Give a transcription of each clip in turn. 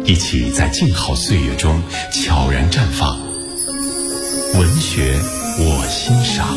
一起在静好岁月中悄然绽放。文学我欣赏。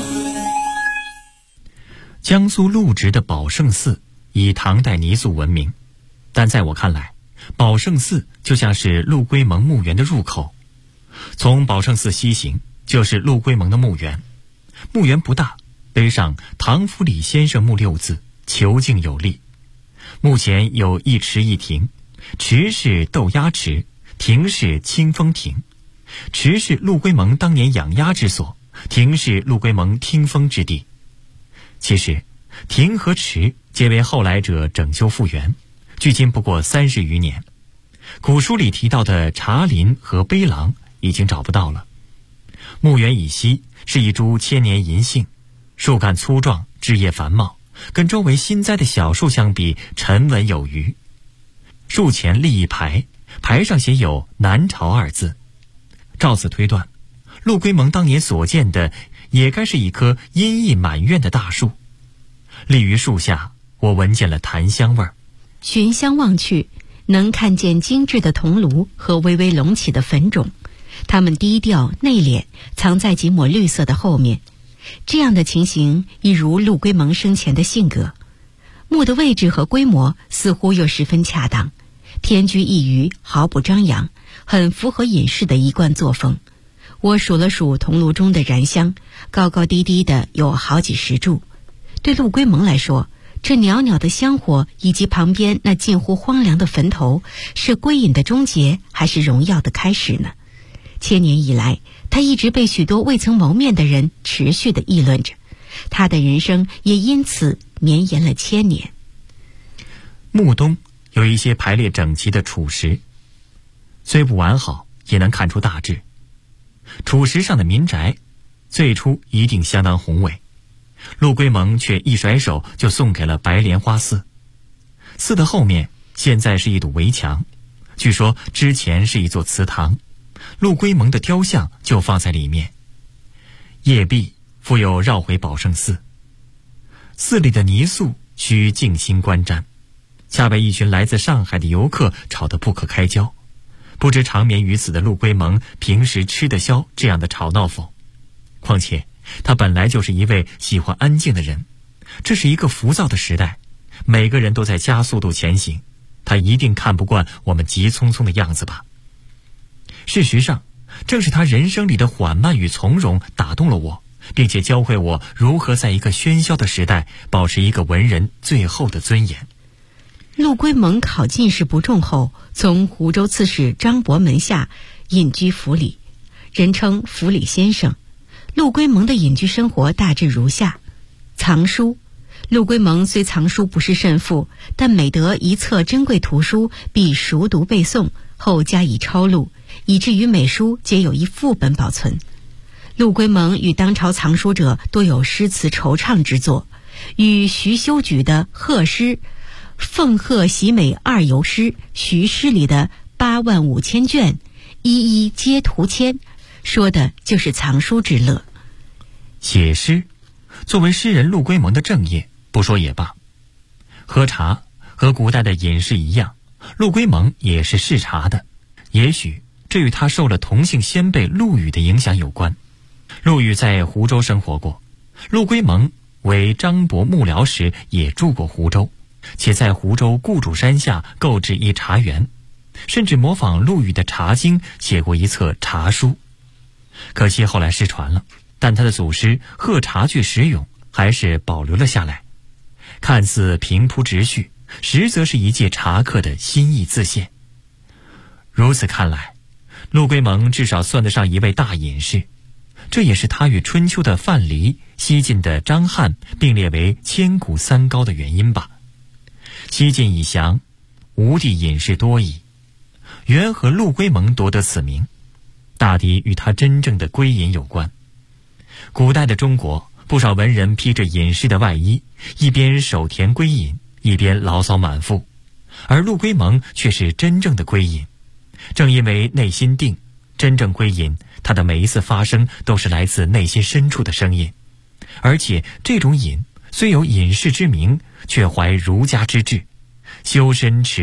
江苏陆直的宝圣寺以唐代泥塑闻名，但在我看来，宝圣寺就像是陆龟蒙墓园的入口。从宝圣寺西行就是陆龟蒙的墓园，墓园不大，碑上唐福礼先生墓6字，遒劲有力。墓前有一池一亭，池是斗鸭池，亭是清风亭。池是陆龟蒙当年养鸭之所，亭是陆龟蒙听风之地。其实亭和池皆为后来者整修复原，距今不过30余年。古书里提到的茶林和碑廊已经找不到了。墓园以西是一株千年银杏，树干粗壮，枝叶繁茂，跟周围新栽的小树相比沉稳有余。树前立一牌，牌上写有南朝2字。照此推断，陆龟蒙当年所见的也该是一棵荫意满院的大树。立于树下，我闻见了檀香味儿。 寻香望去，能看见精致的铜炉和微微隆起的坟冢，它们低调内敛，藏在几抹绿色的后面。这样的情形一如陆龟蒙生前的性格。墓的位置和规模似乎又十分恰当，偏居一隅，毫不张扬，很符合隐士的一贯作风。我数了数铜炉中的燃香，高高低低的有好几十柱。对陆龟蒙来说，这袅袅的香火以及旁边那近乎荒凉的坟头，是归隐的终结，还是荣耀的开始呢？千年以来，他一直被许多未曾谋面的人持续地议论着，他的人生也因此绵延了1000年。 墓东有一些排列整齐的楚石，虽不完好，也能看出大致。楚石上的民宅，最初一定相当宏伟，陆龟蒙却一甩手就送给了白莲花寺。寺的后面现在是一堵围墙，据说之前是一座祠堂，陆龟蒙的雕像就放在里面。夜毕复又绕回宝圣寺，寺里的泥塑需静心观瞻，恰被一群来自上海的游客吵得不可开交。不知长眠于此的陆龟蒙平时吃得消这样的吵闹否？况且他本来就是一位喜欢安静的人，这是一个浮躁的时代，每个人都在加速度前行，他一定看不惯我们急匆匆的样子吧。事实上，正是他人生里的缓慢与从容打动了我，并且教会我如何在一个喧嚣的时代保持一个文人最后的尊严。 陆龟蒙考进士不中后，从湖州刺史张伯门下隐居府里，人称府里先生。陆龟蒙的隐居生活大致如下：藏书。陆龟蒙虽藏书不是甚富，但每得一册珍贵图书，必熟读背诵，后加以抄录，以至于每书皆有一副本保存。陆龟蒙与当朝藏书者多有诗词惆怅之作，与徐修举的贺诗奉贺喜美2游诗，徐诗里的85000卷，一一皆图签，说的就是藏书之乐。 写诗作为诗人陆龟蒙的正业，不说也罢。喝茶和古代的隐士一样，陆龟蒙也是嗜茶的，也许这与他受了同姓先辈陆羽的影响有关。陆羽在湖州生活过，陆龟蒙为张伯幕僚时也住过湖州，且在湖州顾主山下购置一茶园，甚至模仿陆羽的茶经写过一册茶书。可惜后来失传了，但他的祖师贺茶具实咏还是保留了下来，看似平铺直叙，实则是一介茶客的心意自现。如此看来，陆龟蒙至少算得上一位大隐士，这也是他与春秋的范蠡、西晋的张翰并列为千古3高的原因吧。西晋已降，吴地隐士多矣，缘何陆龟蒙夺得此名？大抵与他真正的归隐有关。古代的中国，不少文人披着隐士的外衣，一边守田归隐，一边牢骚满腹，而陆龟蒙却是真正的归隐。正因为内心定，真正归隐，他的每一次发声都是来自内心深处的声音，而且这种隐虽有隐士之名，却怀儒家之志，修身持家，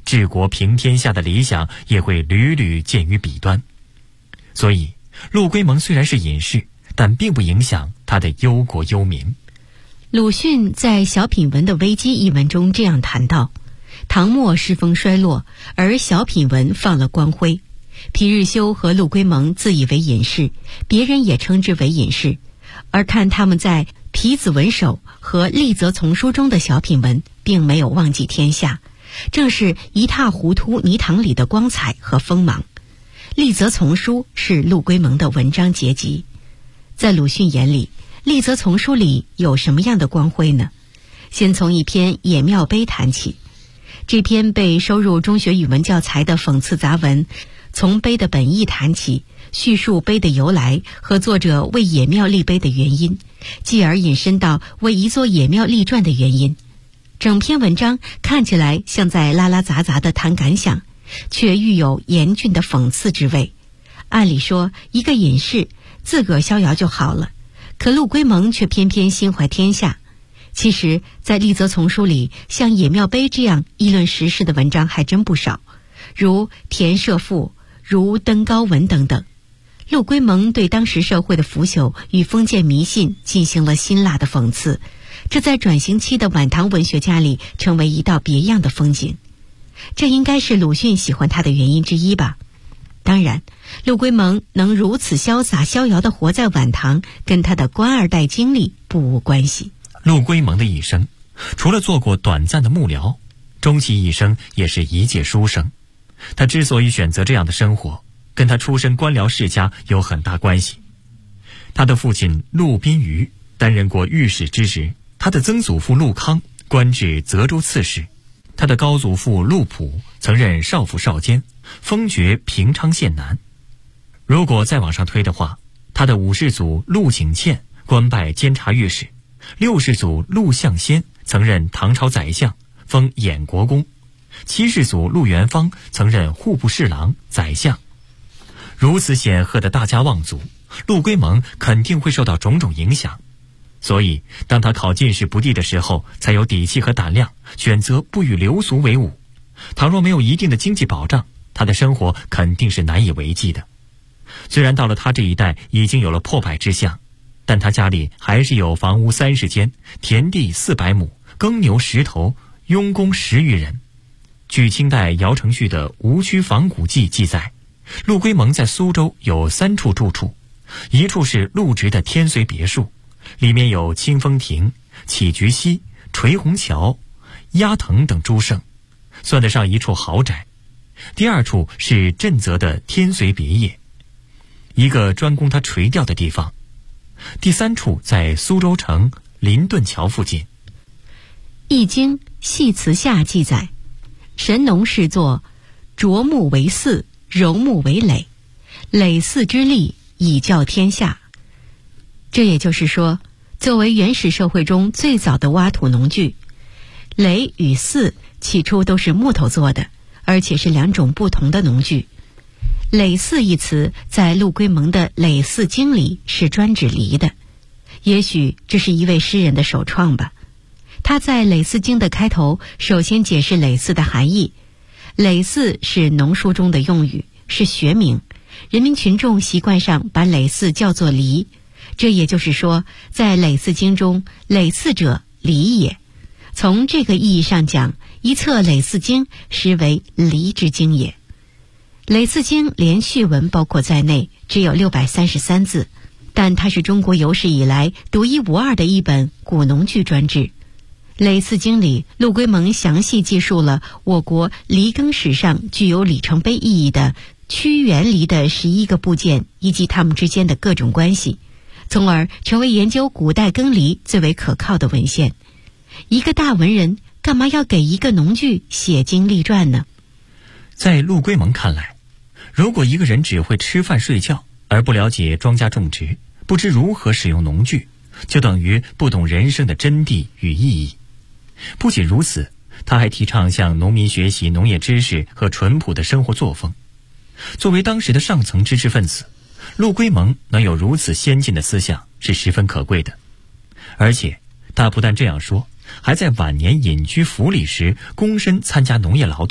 治国平天下的理想也会屡屡见于彼端。所以陆龟蒙虽然是隐士，但并不影响他的忧国忧民。 鲁迅在《小品文的危机》一文中这样谈到：唐末世风衰落，而小品文放了光辉。皮日休和陆龟蒙自以为隐士，别人也称之为隐士，而看他们在《皮子文首》和《立则丛书》中的小品文，并没有忘记天下，正是一塌糊涂泥塘里的光彩和锋芒。《立则丛书》是陆龟蒙的文章结集。在鲁迅眼里，《立则丛书》里有什么样的光辉呢？先从一篇《野庙碑》谈起。这篇被收入中学语文教材的讽刺杂文，从碑的本意谈起，叙述碑的由来和作者为野庙立碑的原因，继而引申到为一座野庙立传的原因。整篇文章看起来像在拉拉杂杂地谈感想，却寓有严峻的讽刺之味。按理说，一个隐士自个儿逍遥就好了，可陆龟蒙却偏偏心怀天下。其实在《立则丛书》里，像《野庙碑》这样议论时事的文章还真不少，如《田舍赋》，如《登高文》等等。陆龟蒙对当时社会的腐朽与封建迷信进行了辛辣的讽刺，这在转型期的晚唐文学家里成为一道别样的风景。这应该是鲁迅喜欢他的原因之一吧。当然，陆龟蒙能如此潇洒逍遥地活在晚唐，跟他的官二代经历不无关系。 陆龟蒙的一生，除了做过短暂的幕僚，终其一生也是一介书生。他之所以选择这样的生活，跟他出身官僚世家有很大关系。他的父亲陆宾舆担任过御史之职，他的曾祖父陆康官至泽州刺史，他的高祖父陆普曾任少府少监，封爵平昌县男。如果再往上推的话，他的五世祖陆景倩官拜监察御史，六世祖陆象先曾任唐朝宰相，封衍国公，七世祖陆元芳曾任户部侍郎、宰相。如此显赫的大家望族，陆龟蒙肯定会受到种种影响，所以当他考进士不第的时候，才有底气和胆量选择不与流俗为伍。倘若没有一定的经济保障，他的生活肯定是难以为继的。虽然到了他这一代已经有了破败之象，但他家里还是有房屋30间，田地400亩，耕牛10头，佣工10余人。据清代姚承旭的《吴区仿古记》记载，陆龟蒙在苏州有3处住处，一处是陆直的天随别墅，里面有清风亭、起菊溪、垂虹桥、鸭藤等诸胜，算得上一处豪宅。第二处是震泽的天随别业，一个专供他垂钓的地方。第三处在苏州城临顿桥附近。《 易经·系辞下》记载，神农氏作，琢木为耜，柔木为耒，耒耜之利，以教天下。这也就是说，作为原始社会中最早的挖土农具，耒与耜起初都是木头做的，而且是2种不同的农具。耒耜一词在陆龟蒙的《耒耜经》里是专指犁的，也许这是一位诗人的首创吧。他在《耒耜经》的开头首先解释耒耜的含义。耒耜是农书中的用语，是学名，人民群众习惯上把耒耜叫做犁，这也就是说，在《耒耜经》中，耒耜者犁也。从这个意义上讲，一册《耒耜经》实为犁之经也。《耒耜经》连序文包括在内，只有633字，但它是中国有史以来独一无二的一本古农具专制。《耒耜经》里，陆龟蒙详细记述了我国犁耕史上具有里程碑意义的屈原犁的11个部件以及它们之间的各种关系，从而成为研究古代耕犁最为可靠的文献。一个大文人干嘛要给一个农具写经立传呢？ 在陆龟蒙看来，如果一个人只会吃饭睡觉，而不了解庄稼种植，不知如何使用农具，就等于不懂人生的真谛与意义。不仅如此，他还提倡向农民学习农业知识和淳朴的生活作风。作为当时的上层知识分子，陆龟蒙能有如此先进的思想是十分可贵的。而且他不但这样说，还在晚年隐居府里时躬身参加农业劳动，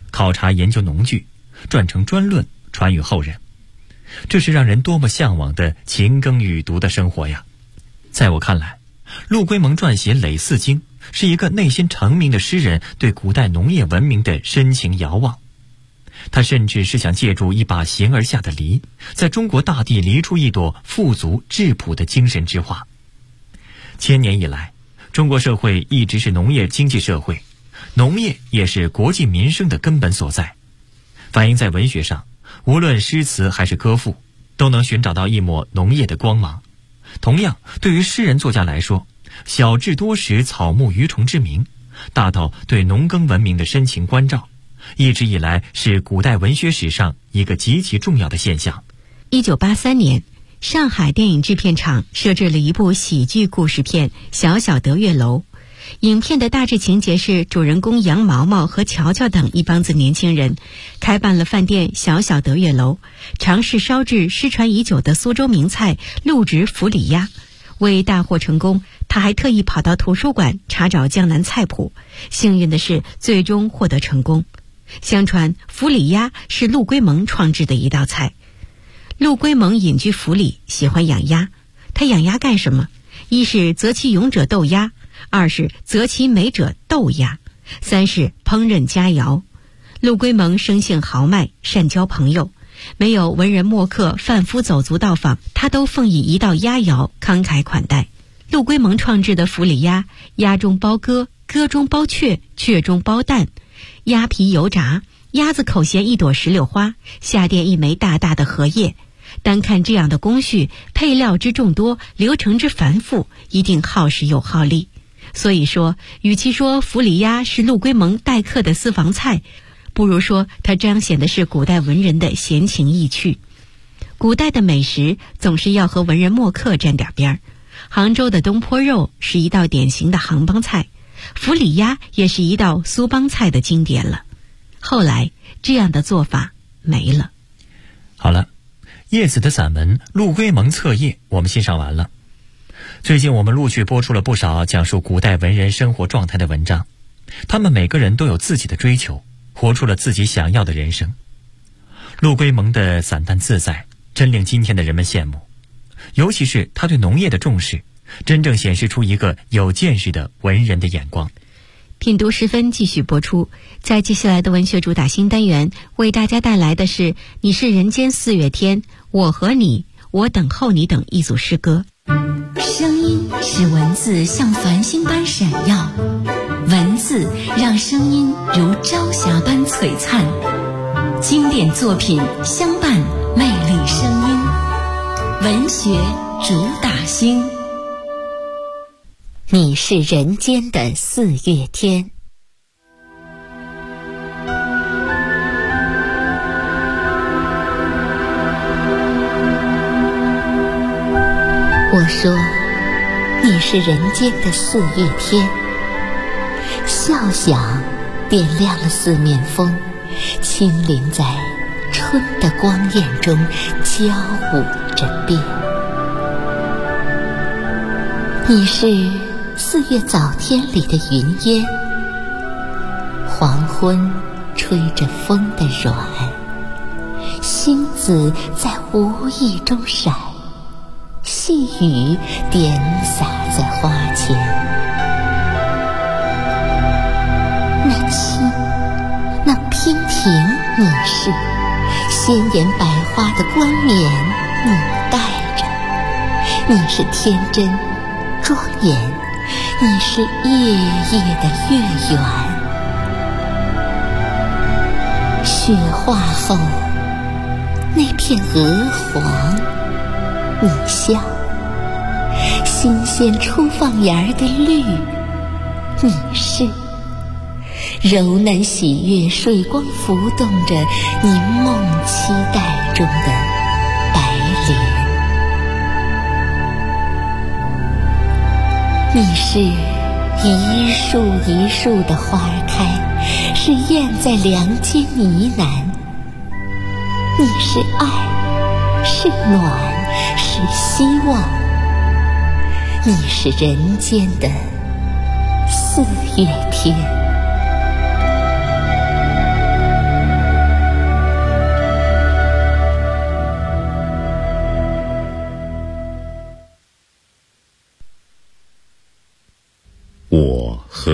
考察研究农具，撰成专论传与后人。这是让人多么向往的勤耕雨读的生活呀！在我看来，陆龟蒙撰写《累四经》是一个内心澄明的诗人对古代农业文明的深情遥望。他甚至是想借助一把形而下的梨，在中国大地梨出一朵富足质朴的精神之花。千年以来，中国社会一直是农业经济社会，农业也是国计民生的根本所在。反映在文学上，无论诗词还是歌赋，都能寻找到一抹农业的光芒。同样，对于诗人作家来说，小至多识草木鱼虫之名，大到对农耕文明的深情关照，一直以来是古代文学史上一个极其重要的现象。 1983年，上海电影制片厂摄制了一部喜剧故事片《小小德月楼》。影片的大致情节是，主人公杨毛毛和乔乔等一帮子年轻人开办了饭店小小德月楼，尝试烧制失传已久的苏州名菜陆直府里鸭。为大获成功，他还特意跑到图书馆查找江南菜谱，幸运的是最终获得成功。相传府里鸭是陆龟蒙创制的一道菜。陆龟蒙隐居府里，喜欢养鸭。他养鸭干什么？一是择其勇者斗鸭，二是择其美者斗鸭，三是烹饪佳肴。陆龟蒙生性豪迈，善交朋友，没有文人墨客贩夫走卒到访，他都奉以一道鸭肴慷慨款待。陆龟蒙创制的府里鸭，鸭中包鸽，鸽中包雀，雀中包蛋，鸭皮油炸，鸭子口衔一朵石榴花，下垫一枚大大的荷叶。单看这样的工序，配料之众多，流程之繁复，一定耗时又耗力。所以说，与其说府里鸭是陆龟蒙待客的私房菜，不如说它彰显的是古代文人的闲情逸趣。古代的美食总是要和文人墨客沾点边儿。杭州的东坡肉是一道典型的杭帮菜，府里鸭也是一道苏帮菜的经典了。后来这样的做法没了。 好了，叶子的散文《陆龟蒙册页》我们欣赏完了。最近我们陆续播出了不少讲述古代文人生活状态的文章，他们每个人都有自己的追求，活出了自己想要的人生。陆龟蒙的散淡自在，真令今天的人们羡慕，尤其是他对农业的重视，真正显示出一个有见识的文人的眼光。 品读时分继续播出，在接下来的文学主打新单元，为大家带来的是《你是人间四月天》，我和你，我等候你等一组诗歌。 声音使文字像繁星般闪耀，文字让声音如朝霞般璀璨，经典作品相伴魅力声音，文学主打星。 你是人间的四月天。我说，你是人间的四月天，笑响点亮了四面风，轻灵在春的光艳中交舞着变。你是四月早天里的云烟，黄昏吹着风的软，星子在无意中闪，细雨点洒在花前。那轻，那娉婷，你是鲜艳百花的冠冕，你戴着。你是天真庄严，你是夜夜的月圆。雪化后，那片鹅黄，你笑；新鲜初放芽的绿，你是柔嫩喜悦，水光浮动着你梦期待中的白莲。你是一树一树的花开，是燕在梁间呢喃。你是爱，是暖，是希望。你是人间的四月天。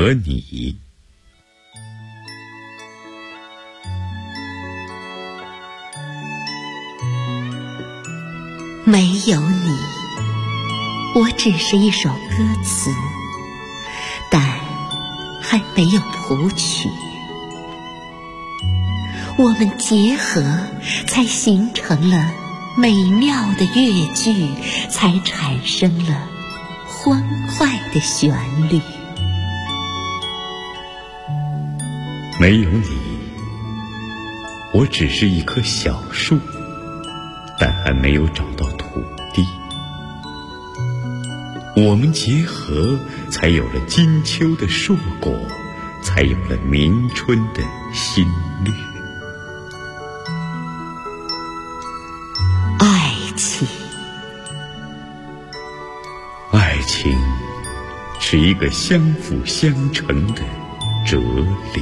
和你。 没有你，我只是一首歌词，但还没有谱曲。我们结合，才形成了美妙的乐句，才产生了欢快的旋律。 没有你，我只是一棵小树，但还没有找到土地。我们结合，才有了金秋的硕果，才有了明春的新绿。爱情是一个相辅相成的哲理。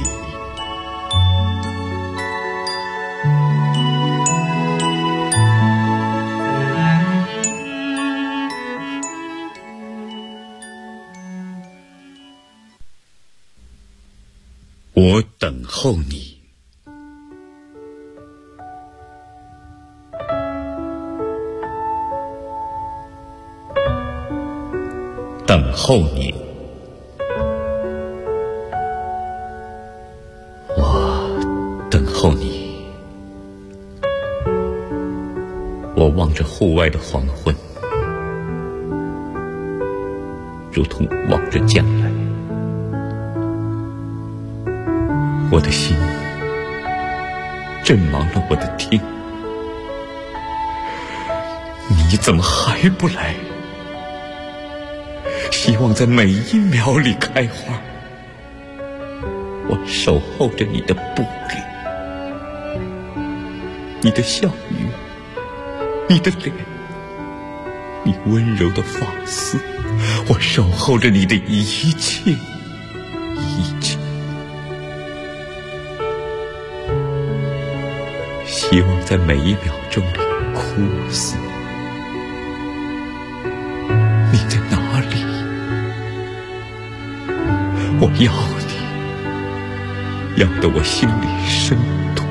我等候你。等候你，我等候你。我望着户外的黄昏，如同望着将来。我的心震忙了我的听，你怎么还不来？希望在每一秒里开花，我守候着你的步履，你的笑语，你的脸，你温柔的发丝，我守候着你的一切一切。希望在每一秒钟里哭死。你在哪里？我要你，要得我心里生痛。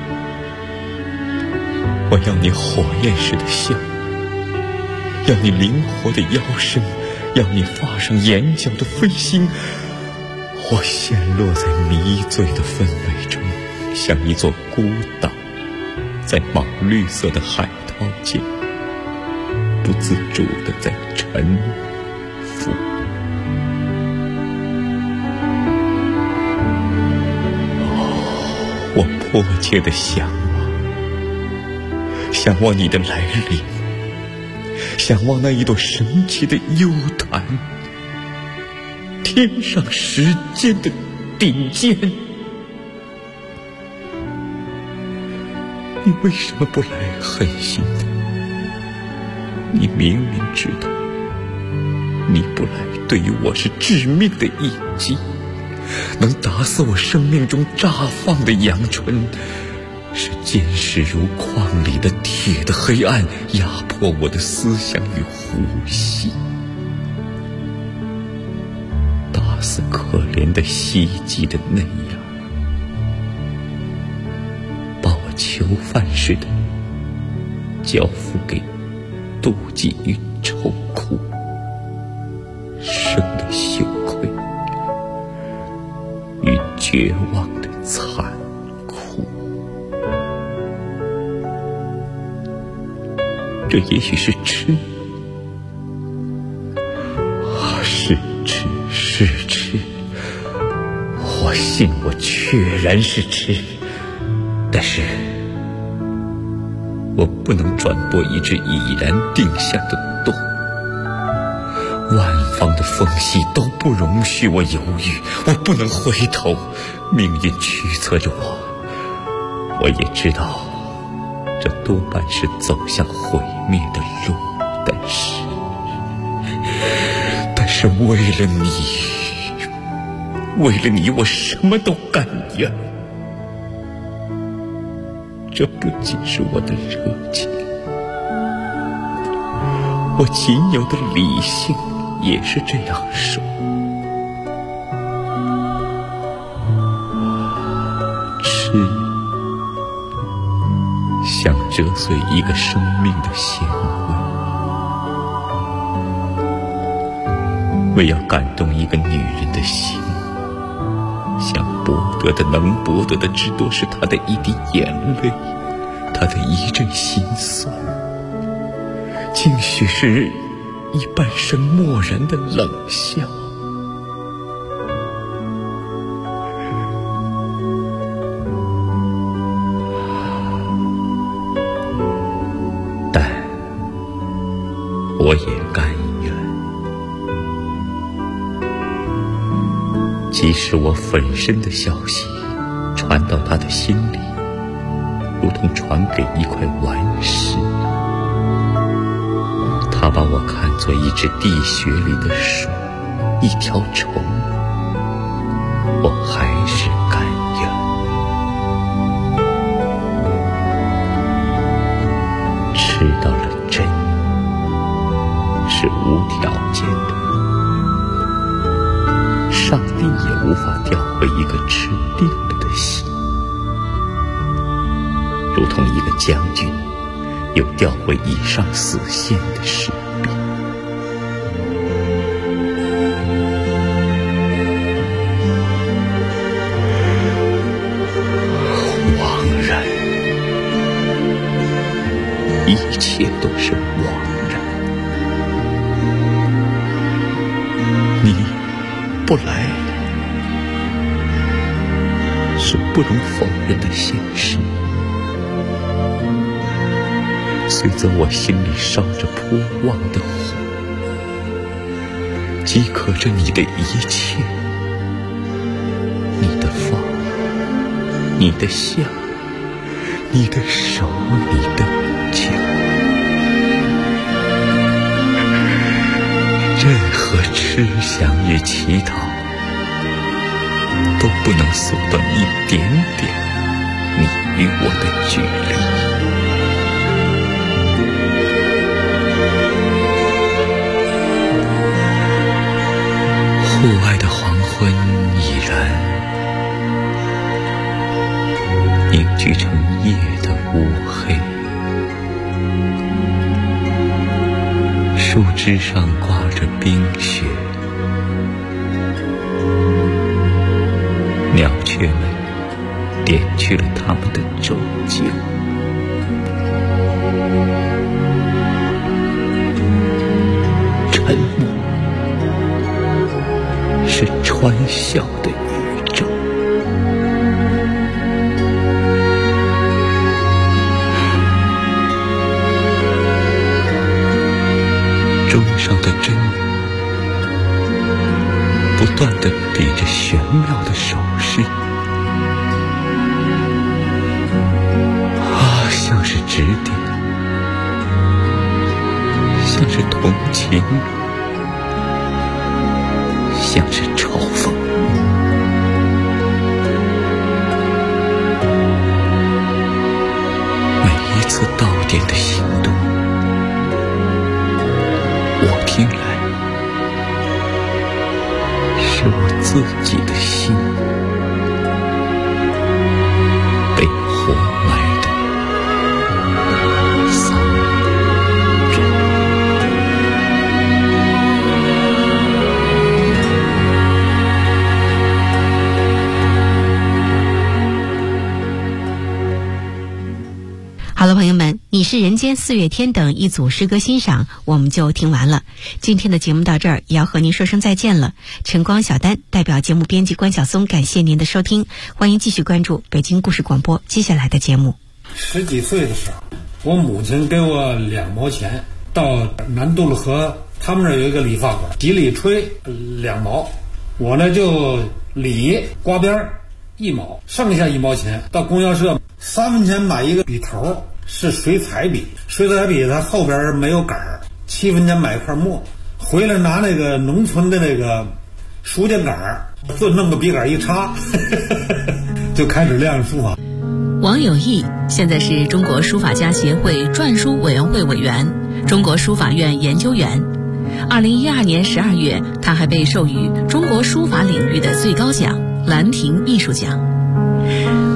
我要你火焰似的笑，要你灵活的腰身，要你发上眼角的飞星。我陷落在迷醉的氛围中，像一座孤岛，在莽绿色的海涛间，不自主地在沉浮。我迫切地向往你的来临，向往那一朵神奇的幽檀，天上时间的顶尖。你为什么不来狠心的？你明明知道，你不来对于我是致命的一击，能打死我生命中绽放的阳春，是坚实如矿里的铁的黑暗，压迫我的思想与呼吸，打死可怜的希冀的嫩芽，把我囚犯似的交付给妒忌与愁苦，生的羞愧与绝望的残酷。这也许是痴，是痴，我信我确然是痴，但是我不能转播一只已然定下的舵，万方的缝隙都不容许我犹豫，我不能回头，命运驱策着我也知道这多半是走向毁灭的路，但是为了你我什么都甘愿。这不仅是我的热情，我仅有的理性也是这样说。 想折碎一个生命的纤维，为要感动一个女人的心，想博得的能博得的至多是她的一滴眼泪，她的一阵心酸，竟许是一半生漠然的冷笑。但我也甘愿，即使我粉身的消息传到他的心里，如同传给一块顽石，他把我看作一只地穴里的鼠，一条虫，我还是甘愿。吃到了真，是无条件的，上帝也无法调回一个吃定了的心，如同一个将军又调回以上死线的士兵。枉然，一切都是枉然。你不来，是不容否认的现实。随着我心里烧着颇旺的火，饥渴着你的一切，你的发，你的笑，你的手，你的脚，任何痴想与乞讨都不能缩短一点点你与我的距离。户外的黄昏已然凝聚成夜的乌黑，树枝上挂着冰雪，鸟雀们点去了它们的钟酒，沉默是穿笑的宇宙。钟上的针不断地比着玄妙的手势，像是指点，像是同情，像是嘲讽。每一次到点的行动，我听来是我自己的心被活埋的丧钟。 好了，朋友们，你是人间四月天等一组诗歌欣赏我们就听完了。今天的节目到这儿也要和您说声再见了。晨光小丹代表节目编辑关晓松感谢您的收听，欢迎继续关注北京故事广播接下来的节目。 10几岁的时候，我母亲给我2毛钱，到南渡了河，他们那儿有一个理发馆，洗理吹2毛，我呢就理刮边1毛，剩下1毛钱到供销社3分钱买一个笔头，是水彩笔，水彩笔它后边没有杆儿，7分钱买一块墨，回来拿那个农村的那个书架杆儿，就弄个笔杆一插就开始练书法。 王有义现在是中国书法家协会篆书委员会委员、中国书法院研究员。2012年12月，他还被授予中国书法领域的最高奖——兰亭艺术奖。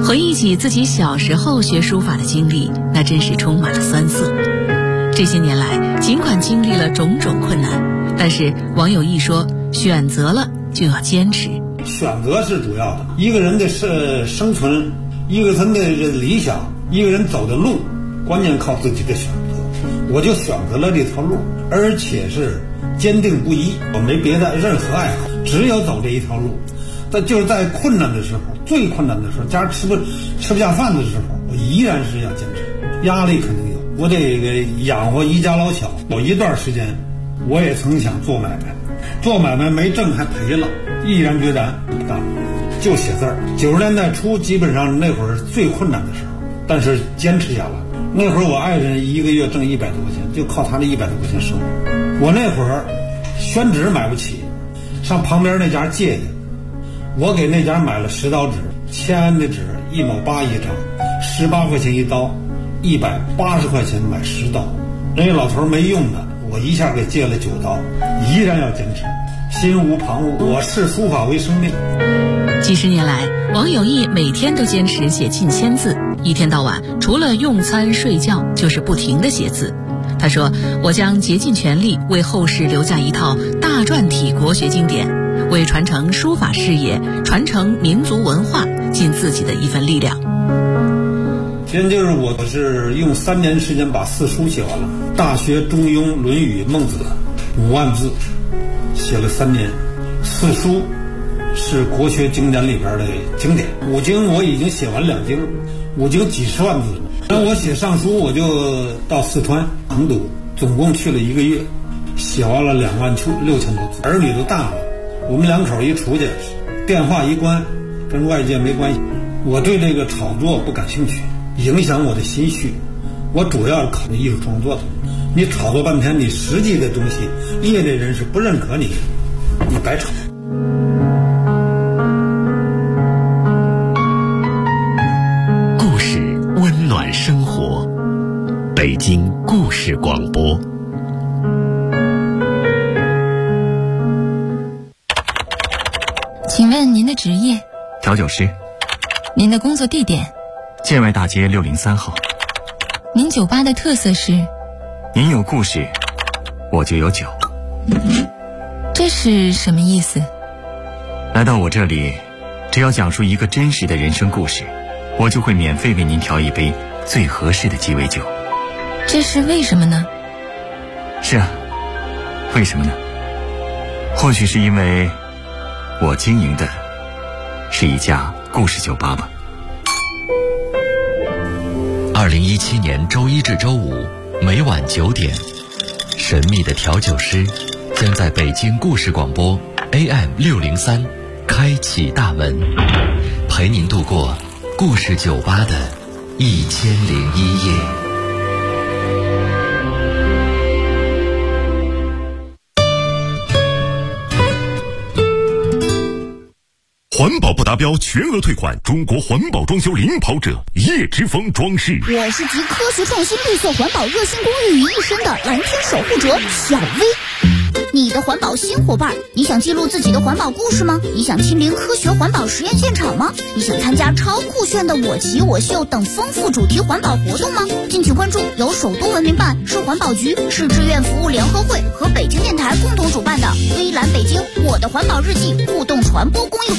回忆起自己小时候学书法的经历，那真是充满了酸涩。这些年来，尽管经历了种种困难，但是王有义说，选择了就要坚持。 选择是主要的，一个人的生存，一个人的理想，一个人走的路，关键靠自己的选择。我就选择了这条路，而且是坚定不移，我没别的任何爱好，只有走这一条路。但就是在困难的时候，最困难的时候，家人吃不下饭的时候，我依然是要坚持。压力肯定有，我这个养活一家老小。有一段时间，我也曾想做买卖，做买卖没挣还赔了，毅然决然不干，就写字儿。90年代初，基本上那会儿最困难的时候，但是坚持下来。那会儿我爱人一个月挣100多块钱，就靠他这100多块钱生活。我那会儿宣纸买不起，上旁边那家借的。我给那家买了10刀纸，签的纸1毛8一张，18块钱一刀，180块钱买10刀。人家老头没用的，我一下给借了9刀，依然要坚持，心无旁骛。我视书法为生命。 几十年来，王有义每天都坚持写近1000字，一天到晚除了用餐睡觉就是不停地写字。他说，我将竭尽全力为后世留下一套大篆体国学经典，为传承书法事业、传承民族文化尽自己的一份力量。 现在就是我是用3年时间把4书写完了，《大学》《中庸》《论语》《孟子》5万字，写了3年。4书是国学经典里边的经典，5经我已经写完2经，5经几十万字。那我写上书，我就到四川成都，总共去了1个月，写完了26000多字。儿女都大了，我们2口一出去，电话一关，跟外界没关系。我对这个炒作不感兴趣，影响我的心绪。我主要考虑艺术创作的。你炒作半天，你实际的东西，业内人士不认可你，你白炒。 故事温暖生活，北京故事广播。 请问您的职业？ 调酒师。 您的工作地点？ 建外大街603号。 您酒吧的特色是？ 您有故事，我就有酒。 这是什么意思？ 来到我这里，只要讲述一个真实的人生故事，我就会免费为您调一杯最合适的鸡尾酒。 这是为什么呢？ 是啊，为什么呢？或许是因为我经营的是一家故事酒吧吧。 2017年周一至周五每晚9点，神秘的调酒师将在北京故事广播 AM603开启大门，陪您度过故事酒吧的1001夜。 环保不达标全额退款，中国环保装修领跑者叶之峰装饰。 我是集科学创新、绿色环保、热心公益于一身的蓝天守护者小薇。你的环保新伙伴，你想记录自己的环保故事吗？你想亲临科学环保实验现场吗？你想参加超酷炫的我骑我秀等丰富主题环保活动吗？敬请关注由首都文明办、市环保局、市志愿服务联合会和北京电台共同主办的微蓝北京我的环保日记互动传播公益